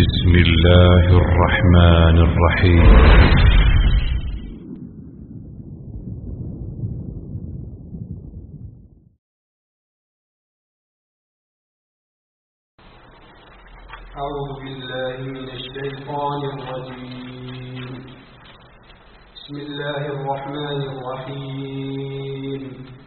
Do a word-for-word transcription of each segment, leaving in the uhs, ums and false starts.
بسم الله الرحمن الرحيم. أعوذ بالله من الشيطان الرجيم. بسم الله الرحمن الرحيم.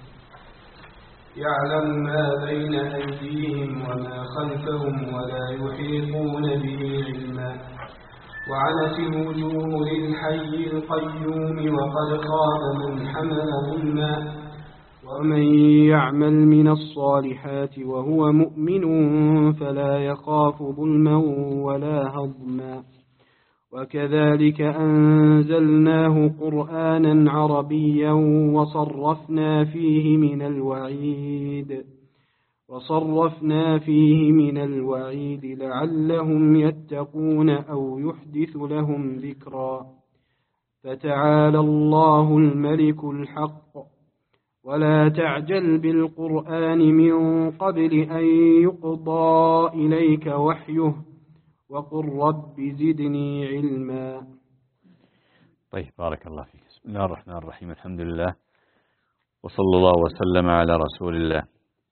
يعلم ما بين أيديهم وما خلفهم ولا يحيطون به علما وعنت الوجوه للحي القيوم وقد خاب من حمل ظلما ومن يعمل من الصالحات وهو مؤمن فلا يخاف ظلما ولا هضما وكذلك أنزلناه قرآنا عربيا وصرفنا فيه من الوعيد وصرفنا فيه من الوعيد لعلهم يتقون أو يحدث لهم ذكرا فتعالى الله الملك الحق ولا تعجل بالقرآن من قبل أن يقضى إليك وحيه وقل رب زدني علما. طيب، بارك الله فيك. بسم الله الرحمن الرحيم. الحمد لله وصلى الله وسلم على رسول الله.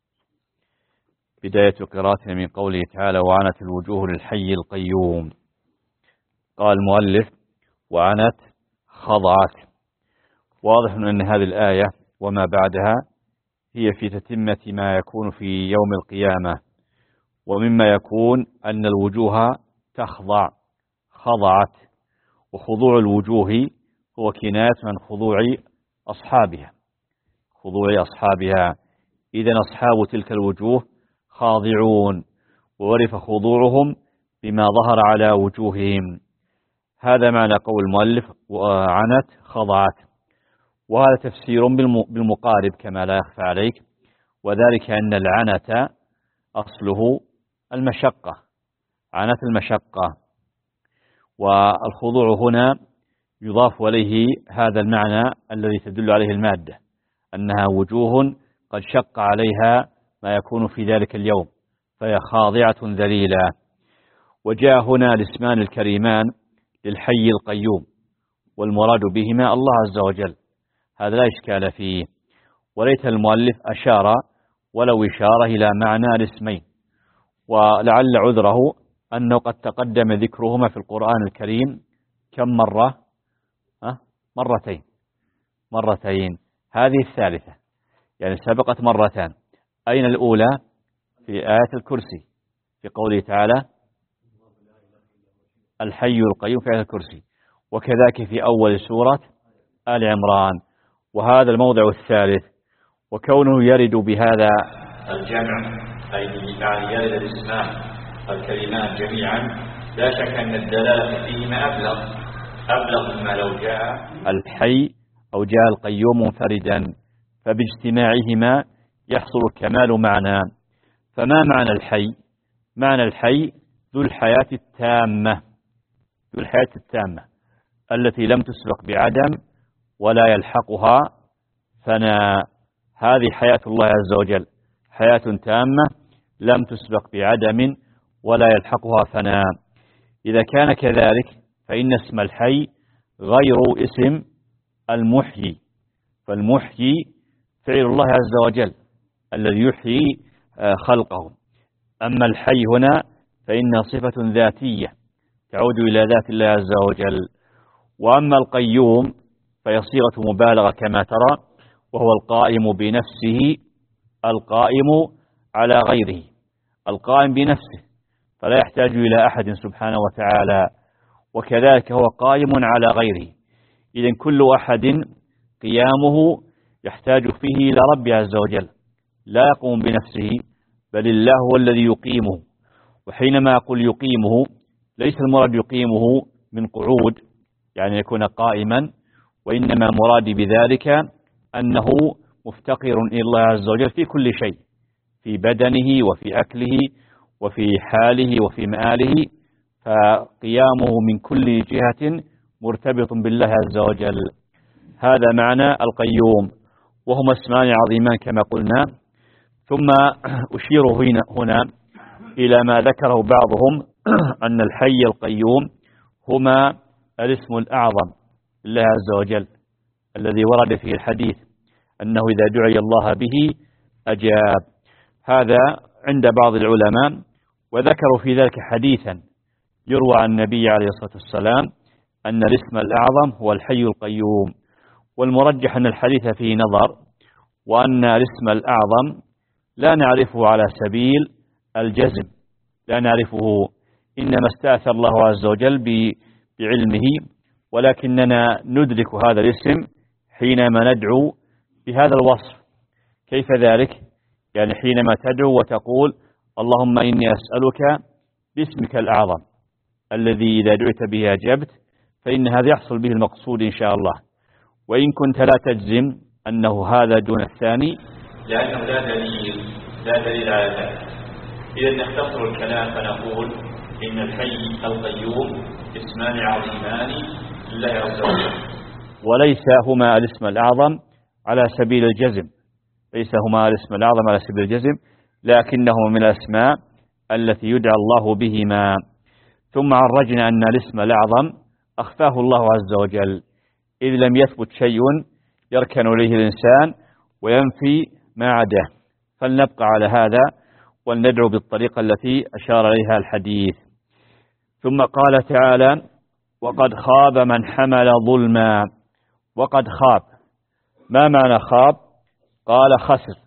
بداية قراءتنا من قوله تعالى وعنت الوجوه للحي القيوم. قال المؤلف وعنت خضعت. واضح أن هذه الآية وما بعدها هي في تتمة ما يكون في يوم القيامة، ومما يكون أن الوجوه تخضع خضعت، وخضوع الوجوه هو كناية عن خضوع أصحابها خضوع أصحابها إذن أصحاب تلك الوجوه خاضعون، وعرف خضوعهم بما ظهر على وجوههم. هذا معنى قول المؤلف وعنت خضعت، وهذا تفسير بالمقارب كما لا يخفى عليك، وذلك أن العنة أصله المشقة، عنت المشقة، والخضوع هنا يضاف إليه هذا المعنى الذي تدل عليه المادة، أنها وجوه قد شق عليها ما يكون في ذلك اليوم فهي خاضعة ذليلة. وجاء هنا الاسمان الكريمان للحي القيوم، والمراد بهما الله عز وجل، هذا لا إشكال فيه. وليت المؤلف أشار ولو إشارة إلى معنى الاسمين، ولعل عذره أنه قد تقدم ذكرهما في القرآن الكريم كم مرة؟ أه؟ مرتين مرتين هذه الثالثة، يعني سبقت مرتان. أين الأولى؟ في آية الكرسي في قوله تعالى الحي القيوم في آية الكرسي، وكذلك في أول سورة آل عمران، وهذا الموضع الثالث. وكونه يرد بهذا الجمع أي يعني يرد الاسمان الكلمات جميعا، لا شك أن الدلالة فيهما أبلغ أبلغ مما لو جاء الحي أو جاء القيوم منفردا، فباجتماعهما يحصل كمال معنى. فما معنى الحي؟ معنى الحي ذو الحياة التامة، ذو الحياة التامة التي لم تسبق بعدم ولا يلحقها فناء. هذه حياة الله عز وجل، حياة تامة لم تسبق بعدم ولا يلحقها فناء. إذا كان كذلك فإن اسم الحي غير اسم المحيي، فالمحيي فعل الله عز وجل الذي يحيي خلقه، أما الحي هنا فإنها صفة ذاتية تعود إلى ذات الله عز وجل. وأما القيوم فهي صيغة مبالغة كما ترى، وهو القائم بنفسه، القائم على غيره، القائم بنفسه فلا يحتاج إلى أحد سبحانه وتعالى، وكذلك هو قائم على غيره. إذن كل أحد قيامه يحتاج فيه إلى رب عز وجل، لا يقوم بنفسه بل الله هو الذي يقيمه. وحينما أقول يقيمه ليس المراد يقيمه من قعود يعني يكون قائما، وإنما مرادي بذلك أنه مفتقر إلى الله عز وجل في كل شيء، في بدنه وفي أكله وفي حاله وفي مآله، فقيامه من كل جهة مرتبط بالله عز وجل. هذا معنى القيوم، وهما اسمان عظيمان كما قلنا. ثم أشير هنا إلى ما ذكره بعضهم أن الحي القيوم هما الاسم الأعظم لله عز وجل الذي ورد فيه الحديث أنه إذا دعي الله به أجاب. هذا عند بعض العلماء، وذكروا في ذلك حديثا يروى عن النبي عليه الصلاة والسلام أن الاسم الأعظم هو الحي القيوم، والمرجح أن الحديث فيه نظر، وأن الاسم الأعظم لا نعرفه على سبيل الجزم، لا نعرفه، إنما استأثر الله عز وجل بعلمه، ولكننا ندرك هذا الاسم حينما ندعو بهذا الوصف. كيف ذلك؟ يعني حينما تدعو وتقول اللهم إني أسألك باسمك الأعظم الذي إذا دعيت به أجبت، فإن هذا يحصل به المقصود إن شاء الله. وإن كنت لا تجزم أنه هذا دون الثاني لأنه لا دليل لا دليل على ذلك، إذا نختصر الكلام فنقول إن الحي القيوم اسمان عظيمان لله عز وجل، وليس هما الاسم الأعظم على سبيل الجزم، ليس هما الاسم الأعظم على سبيل الجزم، لكنهما من الأسماء التي يدعى الله بهما. ثم عرجنا أن الاسم الأعظم أخفاه الله عز وجل، إذ لم يثبت شيء يركن إليه الإنسان وينفي ما عداه، فلنبقى على هذا ولندعو بالطريقة التي أشار إليها الحديث. ثم قال تعالى وقد خاب من حمل ظلما. وقد خاب، ما معنى خاب؟ قال خسر،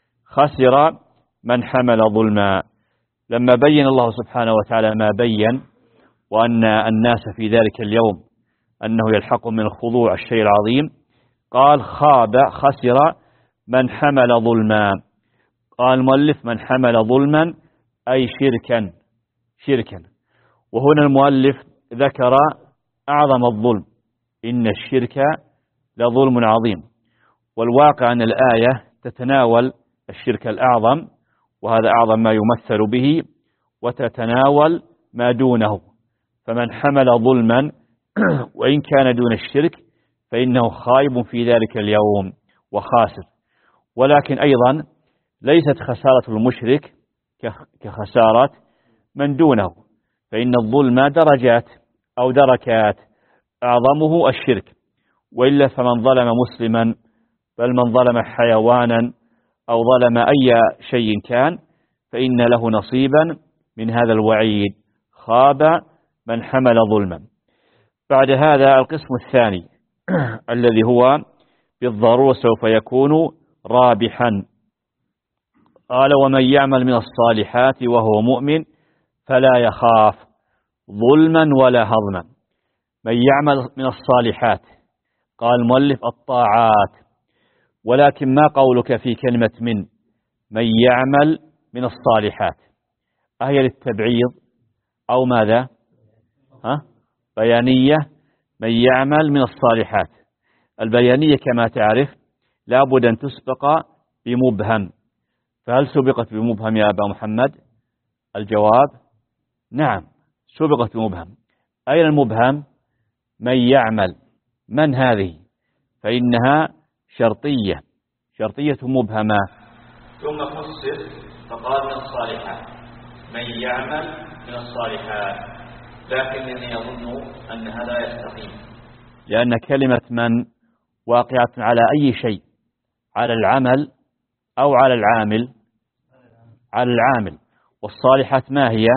خسر من حمل ظلما. لما بين الله سبحانه وتعالى ما بين، وأن الناس في ذلك اليوم أنه يلحق من الخضوع الشيء العظيم، قال خاب خسر من حمل ظلما. قال المؤلف من حمل ظلما أي شركا، شركا. وهنا المؤلف ذكر أعظم الظلم، إن الشرك لظلم عظيم، والواقع أن الآية تتناول الشرك الأعظم، وهذا أعظم ما يمثل به، وتتناول ما دونه. فمن حمل ظلما وإن كان دون الشرك فإنه خائب في ذلك اليوم وخاسر. ولكن أيضا ليست خسارة المشرك كخسارة من دونه، فإن الظلم درجات أو دركات، أعظمه الشرك، وإلا فمن ظلم مسلما، بل من ظلم حيوانا أو ظلم أي شيء كان، فإن له نصيبا من هذا الوعيد، خاب من حمل ظلما. بعد هذا القسم الثاني الذي هو بالضرورة سوف يكون رابحا. قال ومن يعمل من الصالحات وهو مؤمن فلا يخاف ظلما ولا هضما. من يعمل من الصالحات، قال المؤلف الطاعات، ولكن ما قولك في كلمة من من يعمل من الصالحات؟ أهي للتبعيض أو ماذا؟ ها؟ بيانية. من يعمل من الصالحات، البيانية كما تعرف لابد أن تسبق بمبهم، فهل سبقت بمبهم يا أبا محمد؟ الجواب نعم، سبقت بمبهم. أين المبهم؟ من يعمل، من هذه؟ فإنها شرطية، شرطية مبهمة. ثم فسر فقال من الصالحات، من يعمل من الصالحات، لكنني أظن أن هذا يستقيم، لأن كلمة من واقعة على أي شيء، على العمل أو على العامل؟ على العامل. والصالحات ما هي؟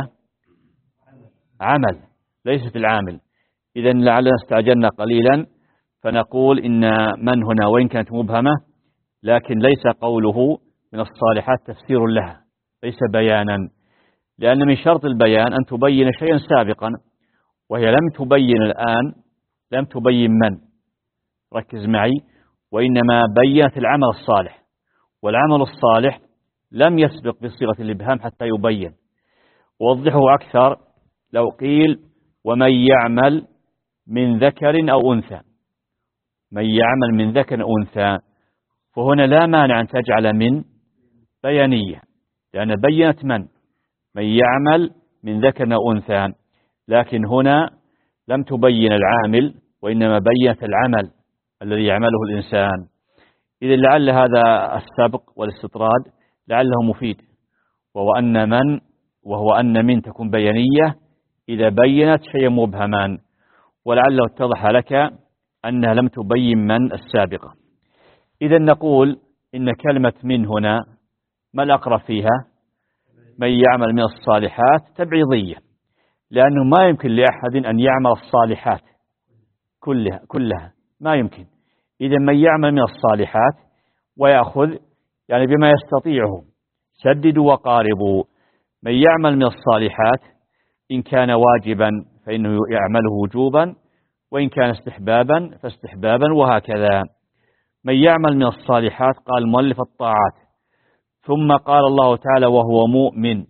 عمل، ليست العامل. إذن لعلنا استعجلنا قليلا، فنقول إن من هنا وإن كانت مبهمة، لكن ليس قوله من الصالحات تفسير لها، ليس بيانا، لأن من شرط البيان أن تبين شيئا سابقا، وهي لم تبين الآن، لم تبين من، ركز معي، وإنما بيّنت العمل الصالح، والعمل الصالح لم يسبق بصيغة الإبهام حتى يبين. ووضحه أكثر لو قيل ومن يعمل من ذكر أو أنثى، من يعمل من ذكر أو أنثى، فهنا لا مانع أن تجعل من بيانية، لأن بينت من من يعمل من ذكر أو أنثى، لكن هنا لم تبين العامل، وإنما بينت العمل الذي يعمله الإنسان. إذن لعل هذا السبق والاستطراد لعله مفيد، وهو أن من وهو أن من تكون بيانية إذا بينت شيئا مبهما، ولعله اتضح لك أنها لم تبين من السابقة. إذا نقول إن كلمة من هنا ما الأقرب فيها؟ من يعمل من الصالحات تبعيضية، لأنه ما يمكن لأحد أن يعمل الصالحات كلها كلها ما يمكن. إذا من يعمل من الصالحات ويأخذ يعني بما يستطيعه، سددوا وقاربوا. من يعمل من الصالحات إن كان واجبا فإنه يعمله وجوبا، وإن كان استحبابا فاستحبابا، وهكذا. من يعمل من الصالحات قال المؤلف الطاعات، ثم قال الله تعالى وهو مؤمن،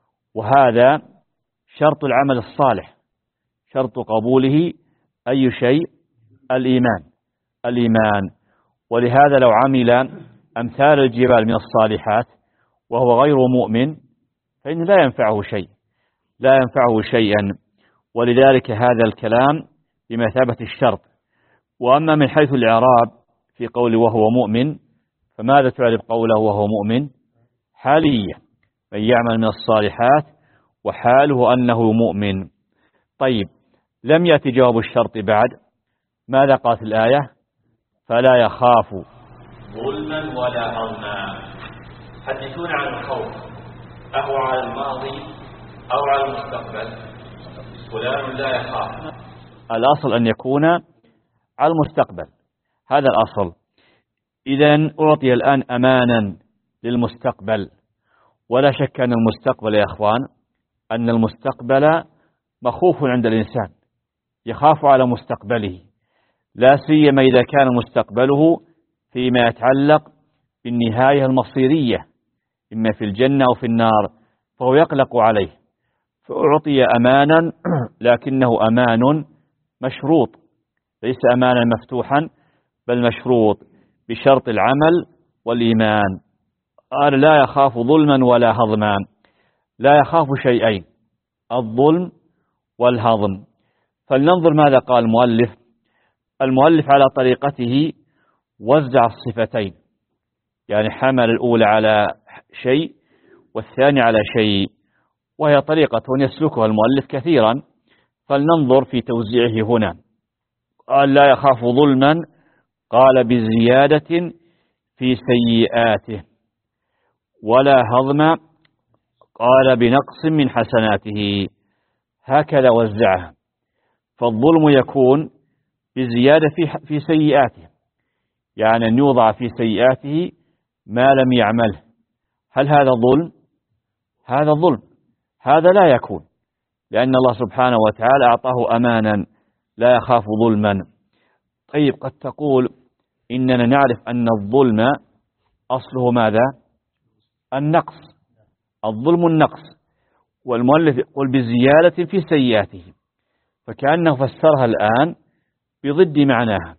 وهذا شرط العمل الصالح، شرط قبوله أي شيء؟ الإيمان الإيمان ولهذا لو عمل أمثال الجبال من الصالحات وهو غير مؤمن فإن لا ينفعه شيء لا ينفعه شيئا ولذلك هذا الكلام بمثابة الشرط. وأما من حيث الإعراب في قول وهو مؤمن، فماذا تعرف قوله وهو مؤمن؟ حالية، من يعمل من الصالحات وحاله أنه مؤمن. طيب، لم يأتي جواب الشرط بعد، ماذا قالت الآية؟ فلا يخاف ظلما ولا هضما. حدثونا عن الخوف، أهو على الماضي أو على المستقبل؟ فلان لا يخاف، الأصل أن يكون على المستقبل، هذا الأصل. إذن أعطي الآن أمانا للمستقبل، ولا شك أن المستقبل يا أخوان أن المستقبل مخوف عند الإنسان، يخاف على مستقبله، لا سيما إذا كان مستقبله فيما يتعلق بالنهاية المصيرية إما في الجنة أو في النار، فهو يقلق عليه. فأعطي أمانا لكنه أمان مشروط، ليس أمانا مفتوحا بل مشروط بشرط العمل والإيمان. قال لا يخاف ظلما ولا هضما، لا يخاف شيئين، الظلم والهضم. فلننظر ماذا قال المؤلف. المؤلف على طريقته وزع الصفتين، يعني حمل الأولى على شيء والثاني على شيء، وهي طريقة يسلكها المؤلف كثيرا. فلننظر في توزيعه هنا. قال لا يخاف ظلما، قال بزيادة في سيئاته، ولا هضم قال بنقص من حسناته، هكذا وزعها. فالظلم يكون بزيادة في في سيئاته، يعني أن يوضع في سيئاته ما لم يعمله. هل هذا ظلم؟ هذا ظلم، هذا لا يكون، لأن الله سبحانه وتعالى أعطاه أمانا لا يخاف ظلما. طيب، قد تقول إننا نعرف أن الظلم أصله ماذا؟ النقص، الظلم النقص، والمؤلف يقول بزيادة في سيئاته، فكأنه فسرها الآن بضد معناها.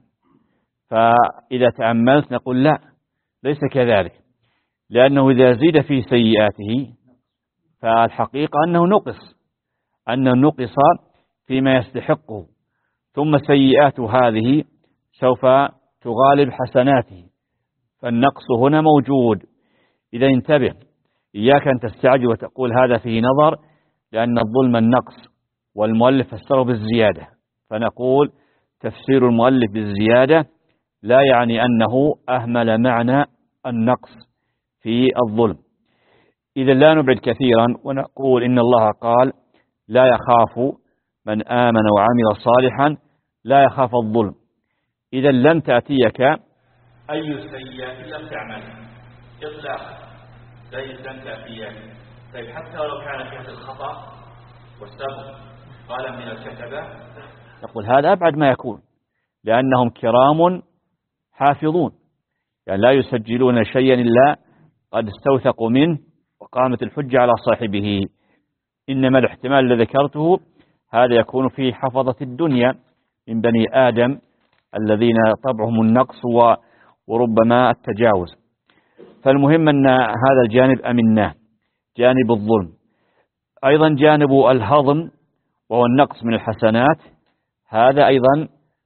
فإذا تأملت نقول لا، ليس كذلك، لأنه إذا زيد في سيئاته فالحقيقة أنه نقص أنه نقص فيما يستحقه، ثم سيئات هذه سوف تغالب حسناته، فالنقص هنا موجود. إذا انتبه، إياك أن تستعجل وتقول هذا فيه نظر، لأن الظلم النقص والمؤلف فسره بالزيادة. فنقول تفسير المؤلف بالزيادة لا يعني أنه أهمل معنى النقص في الظلم. إذا لا نبعد كثيرا ونقول إن الله قال لا يخاف من آمن وعمل صالحا، لا يخاف الظلم. إذا لم تأتيك أي سيئة لم تعمل إطلاق، ليس لم تأتيك. طيب، حتى ولو كان فيها الخطأ والسبب قال من الكتبة، نقول هذا أبعد ما يكون، لأنهم كرام حافظون، يعني لا يسجلون شيئا إلا قد استوثقوا منه وقامت الحجة على صاحبه. إنما الاحتمال الذي ذكرته هذا يكون في حفظة الدنيا من بني آدم الذين طبعهم النقص وربما التجاوز. فالمهم أن هذا الجانب أمناه، جانب الظلم. أيضا جانب الهضم وهو النقص من الحسنات، هذا أيضا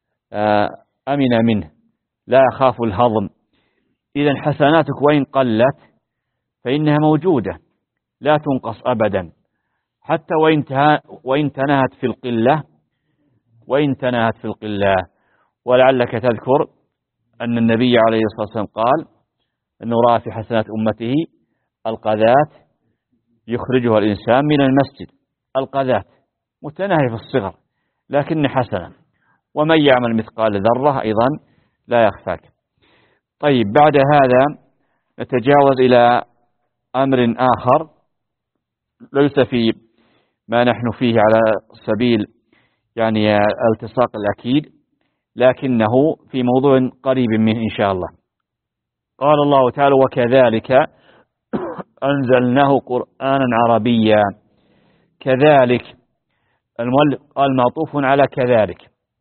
أمن منه، لا يخاف الهضم. إذا حسناتك وإن قلت فإنها موجودة لا تنقص أبدا، حتى وإن وإن تناهت في القلة وإن تناهت في القلة. ولعلك تذكر أن النبي عليه الصلاة والسلام قال أنه رأى في حسنات أمته القذات يخرجها الإنسان من المسجد، القذات متناهية في الصغر لكن حسنة، ومن يعمل مثقال ذرة أيضا لا يخفاك. طيب، بعد هذا نتجاوز إلى أمر آخر ليس في ما نحن فيه على سبيل يعني التصاق الأكيد، لكنه في موضوع قريب منه إن شاء الله. قال الله تعالى: وكذلك أنزلناه قرآنا عربيا. كذلك المؤلف قال معطوف على كذلك،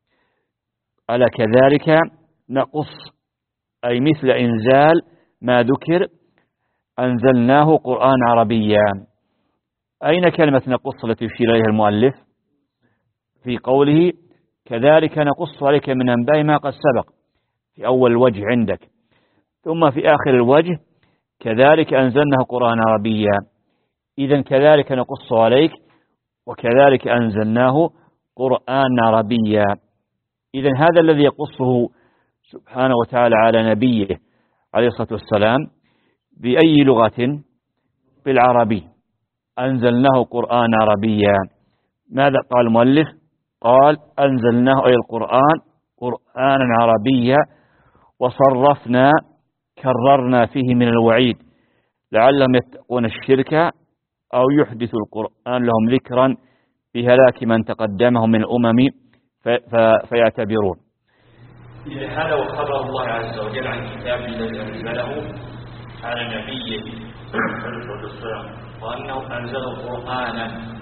على كذلك نقص، أي مثل إنزال ما ذكر أنزلناه قرآن عربيا. أين كلمة نقص التي يشير إليها المؤلف؟ في قوله كذلك نقص عليك من أنباء ما قد سبق في أول الوجه عندك، ثم في آخر الوجه كذلك أنزلناه قرآن عربيا. إذن كذلك نقص عليك وكذلك أنزلناه قرآن عربيا. إذن هذا الذي يقصه سبحانه وتعالى على نبيه عليه الصلاة والسلام بأي لغة؟ بالعربي. أنزلناه قرآن عربيا. ماذا قال المؤلف؟ قال أنزلناه أي القرآن قرآنا عربيا، وصرفنا كررنا فيه من الوعيد لعلهم يتقون الشرك أو يحدث القرآن لهم ذكرا بهلاك من تقدمهم من الأمم فيعتبرون. إذا هذا وخبر الله عز وجل عن كتاب الذي أنزله على نبيه عليه الصلاة والسلام، وأنه أنزل قرآنا،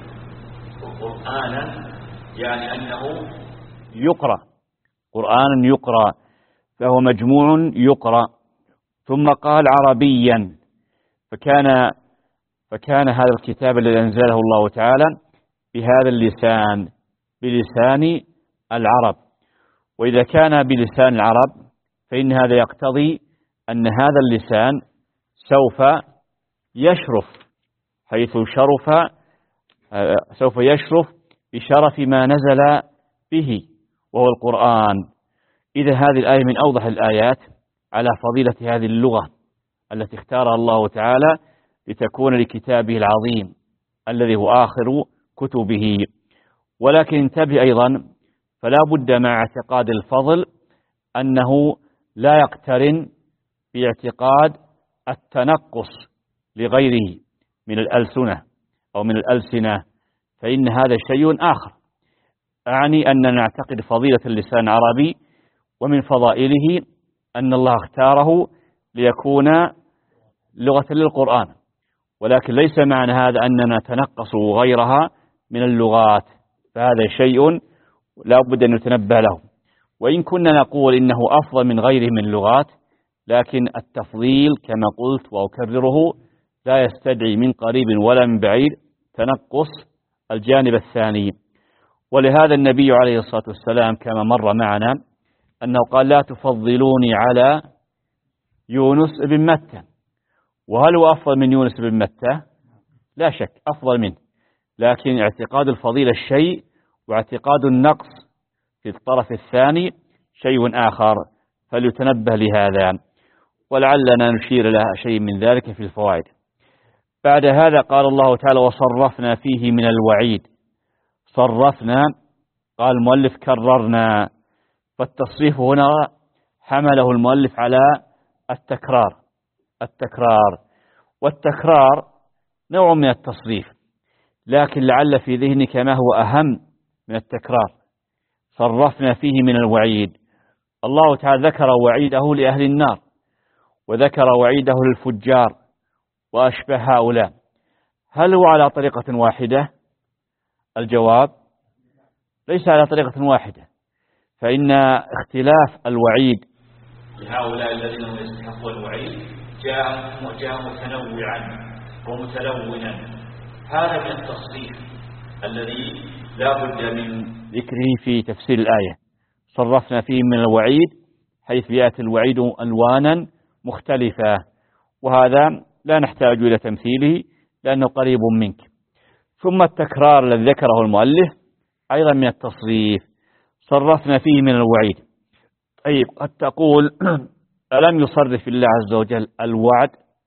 وقرآنا يعني أنه يقرأ، قرآنا يقرأ، فهو مجموع يقرأ. ثم قال عربيا، فكان فكان هذا الكتاب الذي أنزله الله تعالى بهذا اللسان، بلسان العرب. وإذا كان بلسان العرب فإن هذا يقتضي أن هذا اللسان سوف يشرف، حيث شرف سوف يشرف بشرف ما نزل به وهو القرآن. إذا هذه الآية من أوضح الآيات على فضيلة هذه اللغة التي اختارها الله تعالى لتكون لكتابه العظيم الذي هو آخر كتبه. ولكن انتبه أيضا، فلا بد مع اعتقاد الفضل أنه لا يقترن باعتقاد التنقص لغيره من الألسنة أو من الألسنة، فإن هذا شيء آخر. أعني أننا نعتقد فضيلة اللسان العربي، ومن فضائله أن الله اختاره ليكون لغة للقرآن، ولكن ليس معنى هذا أننا نتنقص غيرها من اللغات، فهذا شيء لا بد أن نتنبه له. وإن كنا نقول إنه أفضل من غيره من اللغات، لكن التفضيل كما قلت وأكرره لا يستدعي من قريب ولا من بعيد تنقص الجانب الثاني. ولهذا النبي عليه الصلاة والسلام كما مر معنا أنه قال لا تفضلوني على يونس بن متى. وهل هو أفضل من يونس بن متى؟ لا شك أفضل منه، لكن اعتقاد الفضيلة شيء واعتقاد النقص في الطرف الثاني شيء آخر، فليتنبه لهذا، ولعلنا نشير إلى شيء من ذلك في الفوائد. بعد هذا قال الله تعالى وصرفنا فيه من الوعيد. صرفنا قال المؤلف كررنا، فالتصريف هنا حمله المؤلف على التكرار. التكرار والتكرار نوع من التصريف، لكن لعل في ذهنك ما هو أهم من التكرار. صرفنا فيه من الوعيد، الله تعالى ذكر وعيده لأهل النار وذكر وعيده للفجار وأشبه هؤلاء. هل هو على طريقة واحدة؟ الجواب ليس على طريقة واحدة، فإن اختلاف الوعيد لهؤلاء الذين هم يستحقون الوعيد جاء جاء متنوعا ومتلونا. هذا من التصريف الذي لا بد من ذكره في تفسير الآية. صرفنا فيه من الوعيد حيث يأتي الوعيد ألوانا مختلفة، وهذا لا نحتاج إلى تمثيله لأنه قريب منك. ثم التكرار الذي ذكره المؤلف أيضا من التصريف، صرفنا فيه من الوعيد. طيب قد تقول ألم يصرف الله عز وجل الوعد؟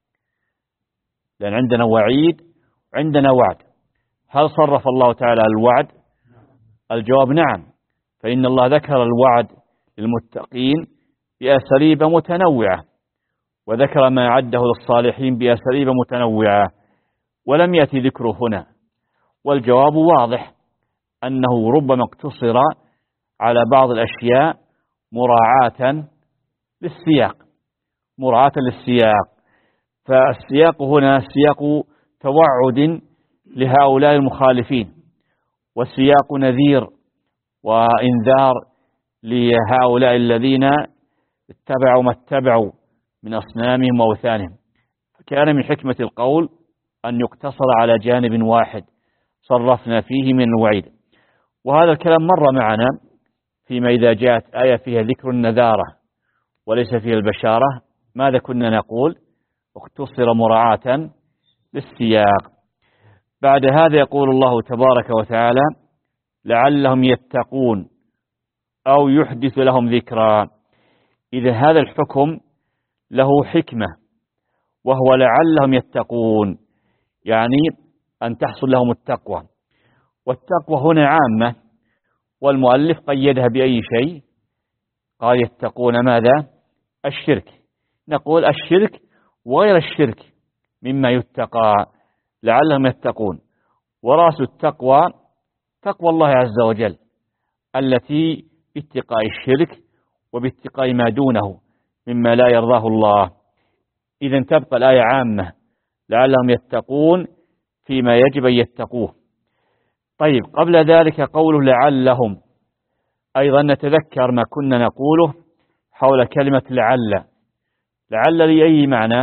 لأن عندنا وعيد وعندنا وعد، هل صرف الله تعالى الوعد؟ الجواب نعم، فإن الله ذكر الوعد للمتقين بأساليب متنوعة، وذكر ما أعده للصالحين بأساليب متنوعة، ولم يأتي ذكره هنا. والجواب واضح، أنه ربما اقتصر على بعض الأشياء مراعاة للسياق مراعاة للسياق فالسياق هنا سياق توعد لهؤلاء المخالفين، والسياق نذير وإنذار لهؤلاء الذين اتبعوا ما اتبعوا من أصنامهم وأوثانهم. فكان من حكمة القول أن يقتصر على جانب واحد صرفنا فيه من الوعيد. وهذا الكلام مر معنا فيما إذا جاءت آية فيها ذكر النذارة وليس فيها البشارة، ماذا كنا نقول؟ اقتصر مراعاة للسياق. بعد هذا يقول الله تبارك وتعالى لعلهم يتقون أو يحدث لهم ذكرا. إذا هذا الحكم له حكمة، وهو لعلهم يتقون، يعني أن تحصل لهم التقوى. والتقوى هنا عامة، والمؤلف قيدها بأي شيء؟ قال يتقون ماذا؟ الشرك. نقول الشرك وغير الشرك مما يتقى، لعلهم يتقون. ورأس التقوى تقوى الله عز وجل التي باتقاء الشرك وباتقاء ما دونه مما لا يرضاه الله. إذن تبقى الآية عامة، لعلهم يتقون فيما يجب أن يتقوه. طيب قبل ذلك قوله لعلهم، أيضا نتذكر ما كنا نقوله حول كلمة لعل. لعل لأي معنى؟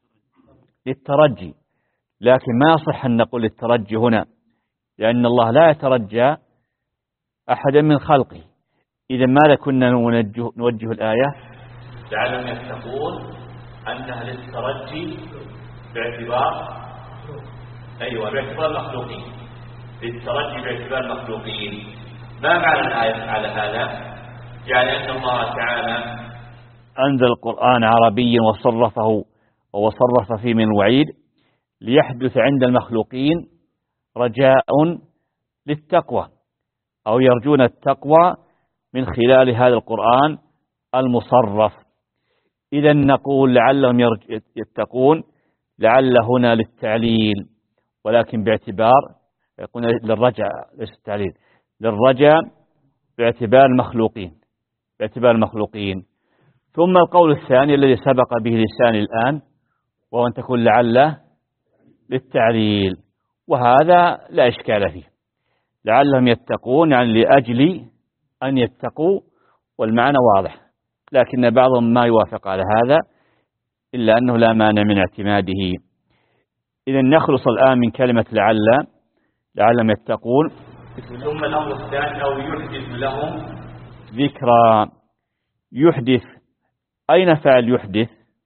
للترجي، لكن ما يصح أن نقول للترجي هنا، لأن الله لا يترجى أحدا من خلقه. إذا ماذا كنا نوجه, نوجه الآية؟ لعلهم يتقون أنها للترجي باعتبار أيوة باعتبار المخلوقين، للترجي باعتبار المخلوقين. ما معنى الآية على هذا؟ يعني أن الله تعالى أنزل القرآن عربيا وصرفه وصرف فيه من الوعيد ليحدث عند المخلوقين رجاء للتقوى، أو يرجون التقوى من خلال هذا القرآن المصرف. إذا نقول لعلهم يتقون، لعل هنا للتعليل، ولكن باعتبار يكون للرجاء، ليس التعليل، للرجاء باعتبار المخلوقين باعتبار المخلوقين. ثم القول الثاني الذي سبق به لساني الآن، وهو أن تكون لعل للتعليل، وهذا لا إشكال فيه. لعلهم يتقون يعني لأجل أن يتقوا، والمعنى واضح، لكن بعضهم ما يوافق على هذا، إلا أنه لا مانع من اعتماده. إذن نخلص الآن من كلمة لعل، لعلهم يتقون. ثم الأمر الثاني أو يحدث لهم ذكرى. يحدث، أين فعل يحدث؟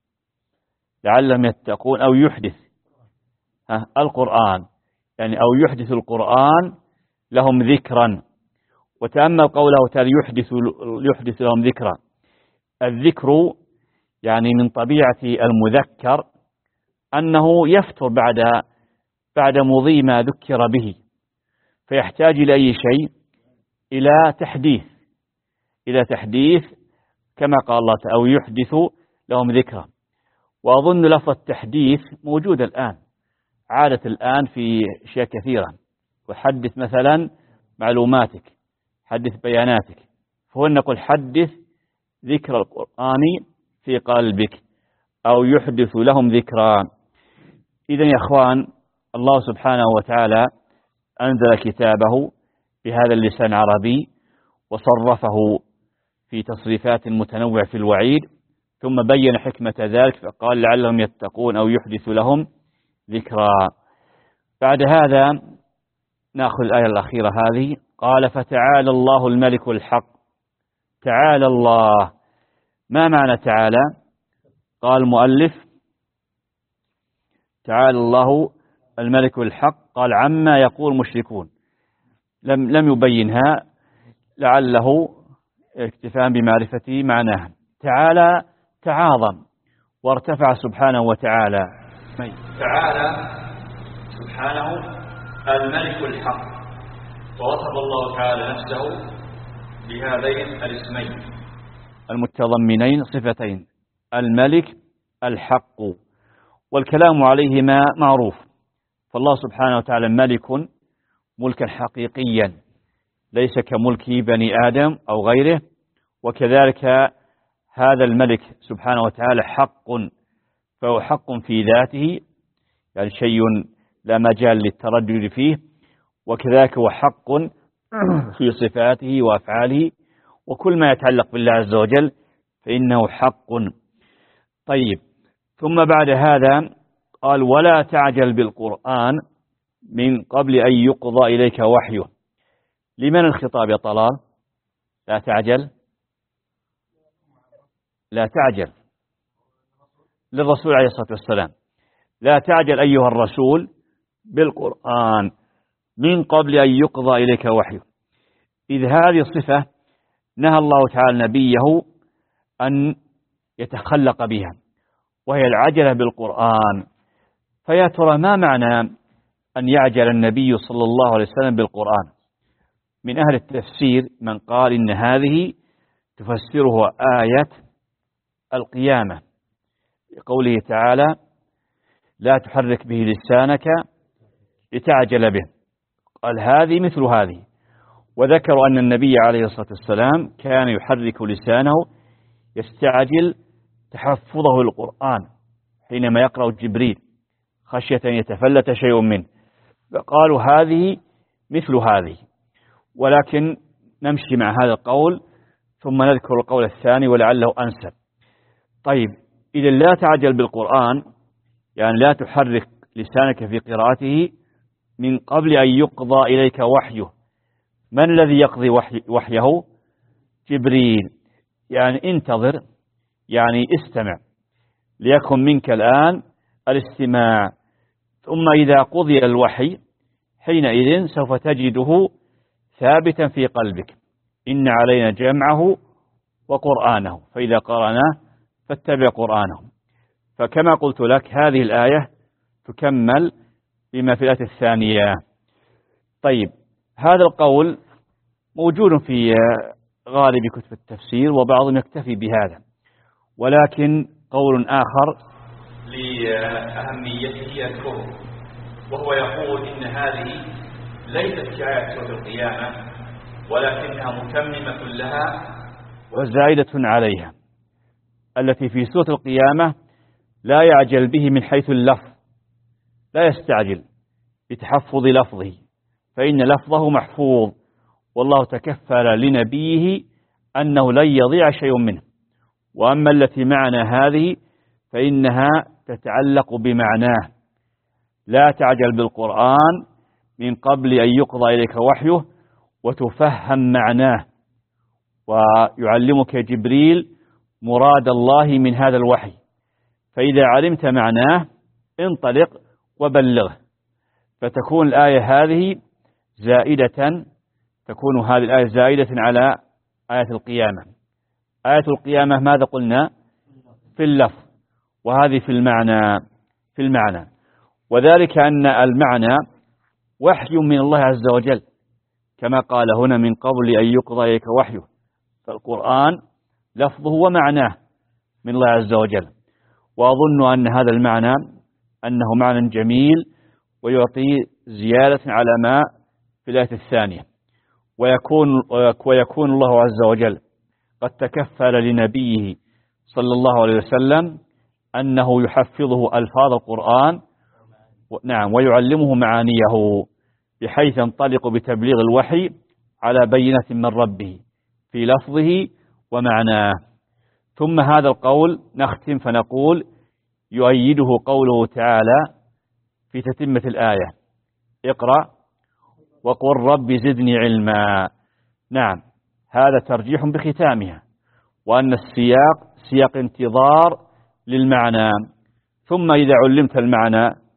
لعلهم يتقون أو يحدث ها القرآن، يعني أو يحدث القرآن لهم ذكرا. وتأمل قوله تعالى يحدث يحدث لهم ذكرا. الذكر يعني من طبيعة المذكر أنه يفتر بعد بعد مضي ما ذكر به، فيحتاج إلى أي شيء؟ إلى تحديث إلى تحديث كما قال الله تعالى أو يحدث لهم ذكرا. وأظن لفظ التحديث موجود الآن، عادة الآن في أشياء كثيرة. وحدث مثلا معلوماتك، حدث بياناتك، فهو نقول حدث ذكر القرآن في قلبك أو يحدث لهم ذكرا. إذن يا أخوان، الله سبحانه وتعالى أنزل كتابه بهذا اللسان العربي وصرفه في تصريفات متنوعة في الوعيد، ثم بين حكمة ذلك فقال لعلهم يتقون أو يحدث لهم ذكرا. بعد هذا نأخذ الآية الأخيرة هذه، قال فتعالى الله الملك الحق. تعالى الله، ما معنى تعالى؟ قال المؤلف تعالى الله الملك الحق قال عما يقول مشركون، لم لم يبينها لعله اكتفاء بمعرفة معناها. تعالى تعاظم وارتفع سبحانه وتعالى. تعالى سبحانه الملك الحق، ووصف الله تعالى نفسه بهذين الاسمين المتضمنين صفتين، الملك الحق، والكلام عليهما معروف. فالله سبحانه وتعالى ملك ملكا حقيقيا ليس كملك بني آدم أو غيره، وكذلك هذا الملك سبحانه وتعالى حق، فهو حق في ذاته، يعني شيء لا مجال للتردد فيه، وكذلك هو حق في صفاته وأفعاله، وكل ما يتعلق بالله عز وجل فإنه حق. طيب، ثم بعد هذا قال ولا تعجل بالقرآن من قبل أن يقضى إليك وحيه. لمن الخطاب يا طلال؟ لا تعجل، لا تعجل للرسول عليه الصلاة والسلام، لا تعجل أيها الرسول بالقرآن من قبل أن يقضى إليك وحيه. إذ هذه الصفة نهى الله تعالى نبيه أن يتخلق بها، وهي العجلة بالقرآن. فيا ترى ما معنى أن يعجل النبي صلى الله عليه وسلم بالقرآن؟ من أهل التفسير من قال إن هذه تفسره آية القيامة، قوله تعالى لا تحرك به لسانك لتعجل به، قال هذه مثل هذه. وذكروا أن النبي عليه الصلاة والسلام كان يحرك لسانه يستعجل تحفظه القرآن حينما يقرأ جبريل خشية أن يتفلت شيء منه، فقالوا هذه مثل هذه. ولكن نمشي مع هذا القول ثم نذكر القول الثاني ولعله أنسب. طيب، إذا لا تعجل بالقرآن يعني لا تحرك لسانك في قراءته من قبل أن يقضى إليك وحيه. من الذي يقضي وحي وحيه؟ جبريل. يعني انتظر، يعني استمع، ليكن منك الآن الاستماع، ثم إذا قضي الوحي حينئذ سوف تجده ثابتا في قلبك. إن علينا جمعه وقرآنه فإذا قرأناه فاتبع قرآنه. فكما قلت لك هذه الآية تكمل بما في الآية الثانية. طيب، هذا القول موجود في غالب كتب التفسير وبعضهم يكتفي بهذا، ولكن قول آخر لأهميته يذكره، وهو يقول إن هذه ليست كآية سورة القيامة ولكنها متممة لها وزائدة عليها. التي في سورة القيامة لا يعجل به من حيث اللفظ، لا يستعجل بتحفظ لفظه فإن لفظه محفوظ، والله تكفل لنبيه أنه لن يضيع شيء منه. وأما التي معنا هذه فإنها تتعلق بمعناه. لا تعجل بالقرآن من قبل أن يقضى إليك وحيه وتفهم معناه، ويعلمك جبريل مراد الله من هذا الوحي، فإذا علمت معناه انطلق وبلغه. فتكون الآية هذه زائدة، تكون هذه الآية زائدة على آية القيامة. آية القيامة ماذا قلنا؟ في اللفظ، وهذه في المعنى في المعنى وذلك أن المعنى وحي من الله عز وجل، كما قال هنا من قبل أن يقضى إليك وحيه. فالقرآن لفظه ومعناه من الله عز وجل، وأظن أن هذا المعنى أنه معنى جميل ويعطي زيادة على ما في الآية الثانية. ويكون, ويكون الله عز وجل قد تكفل لنبيه صلى الله عليه وسلم أنه يحفظه ألفاظ القرآن، نعم، ويعلمه معانيه، بحيث ينطلق بتبليغ الوحي على بينة من ربه في لفظه ومعناه. ثم هذا القول نختم فنقول يؤيده قوله تعالى في تتمة الآية اقرأ وقل رب زدني علما. نعم، هذا ترجيح بختامها، وأن السياق سياق انتظار للمعنى. ثم إذا علمت المعنى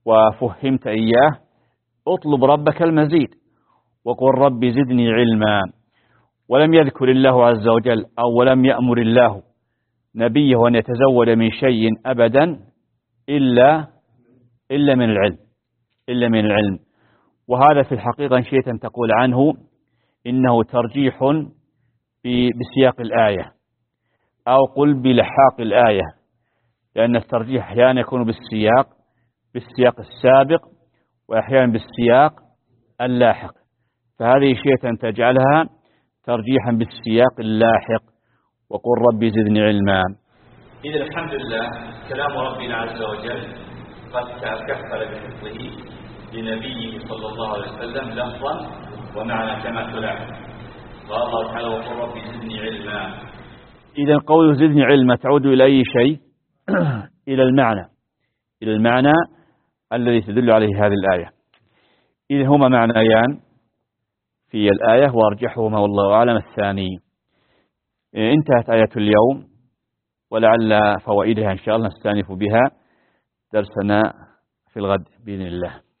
وفهمت إياه اطلب ربك المزيد وقل رب زدني علما. ولم يذكر الله عز وجل أو ولم يأمر الله نبيه أن يتزود من شيء أبدا إلا إلا من العلم إلا من العلم. وهذا في الحقيقة إن شئت أن تقول عنه إنه ترجيح بسياق الآية أو قل بلحاق الآية، لأن الترجيح أحيانا يكون بالسياق بالسياق السابق وأحيانا بالسياق اللاحق، فهذه شئت أن تجعلها ترجيحا بالسياق اللاحق وقل ربي زدني علما. إذا الحمد لله كلام ربنا عز وجل قد تكفل بحفظه لنبيه صلى الله عليه وسلم لفظا ومعنى كما تلاحظ. قال الله تعالى وقل ربي زدني علما. إذا قوله زدني علما تعود إلى أي شيء؟ إلى المعنى إلى المعنى الذي تدل عليه هذه الآية. إذا هما معنيان في الآية وأرجحهما والله أعلم الثاني. انتهت آية اليوم، ولعل فوائدها إن شاء الله نستأنف بها درسنا في الغد بإذن الله.